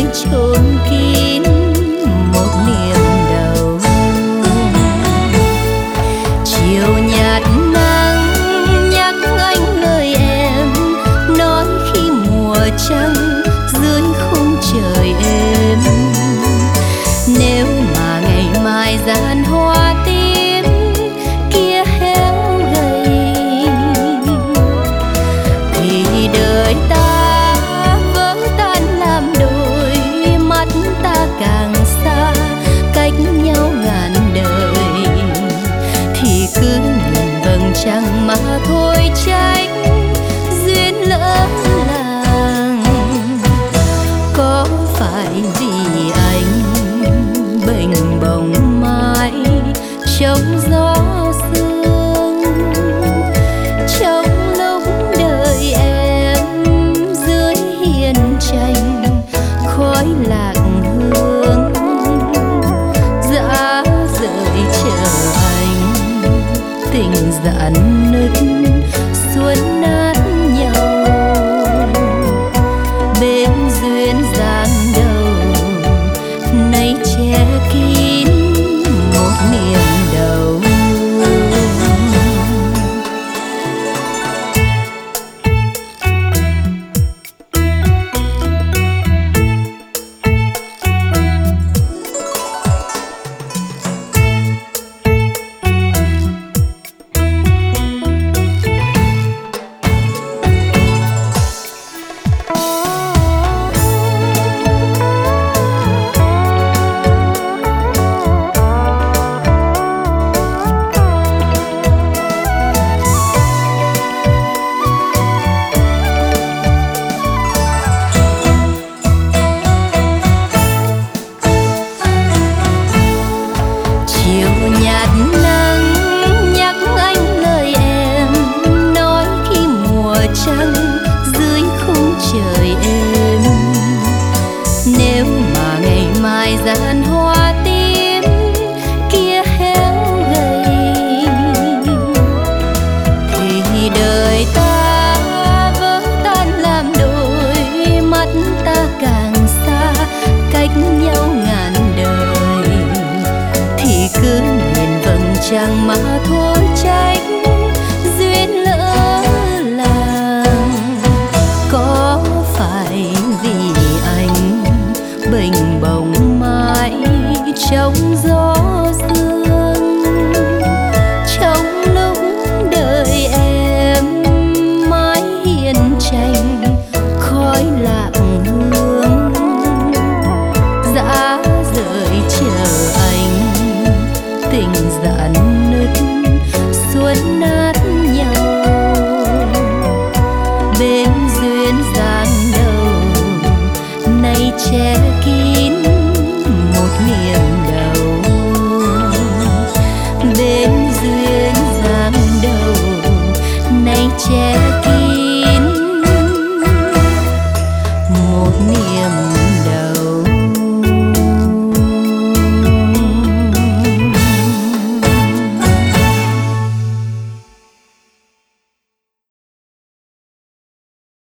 chôn kín một niềm đau. Chiều nhạt nắng nhắc anh lời em, nói khi mùa trăng dưới khung trời êm. Nếu mà ngày mai gian hoa tím kia héo gầy, thì đời ta vỡ tan làm đôi, mắt ta càng xa cách nhau ngàn đời. Thì cứ nhìn vầng trăng mà thôi tránh duyên lỡ làng. Có phải vì anh bềnh bồng mãi trong gió sương, trong lúc đời em dưới hiên tranh khói lạc hương, dã rời chờ anh tình dạn nứt xuân nát nhau. Bên duyên dáng đầu nay che kín một niềm đau. Trăng dưới khung trời êm. Nếu mà ngày mai gian hoa tím kia héo gầy, thì đời ta vỡ tan làm đôi, mắt ta càng xa cách nhau ngàn đời. Thì cứ nhìn vầng trăng mà thôi tránh duyên lỡ làng. Có phải vì anh bềnh bồng mãi trong gió sương, trong lúc đời em mãi hiên tranh khói lạc hương, dã rời chờ anh tình dạn nứt xuân nát nhau. Bên duyên dáng đầu nay che kín một niềm đau. Bên duyên dáng đầu nay che kín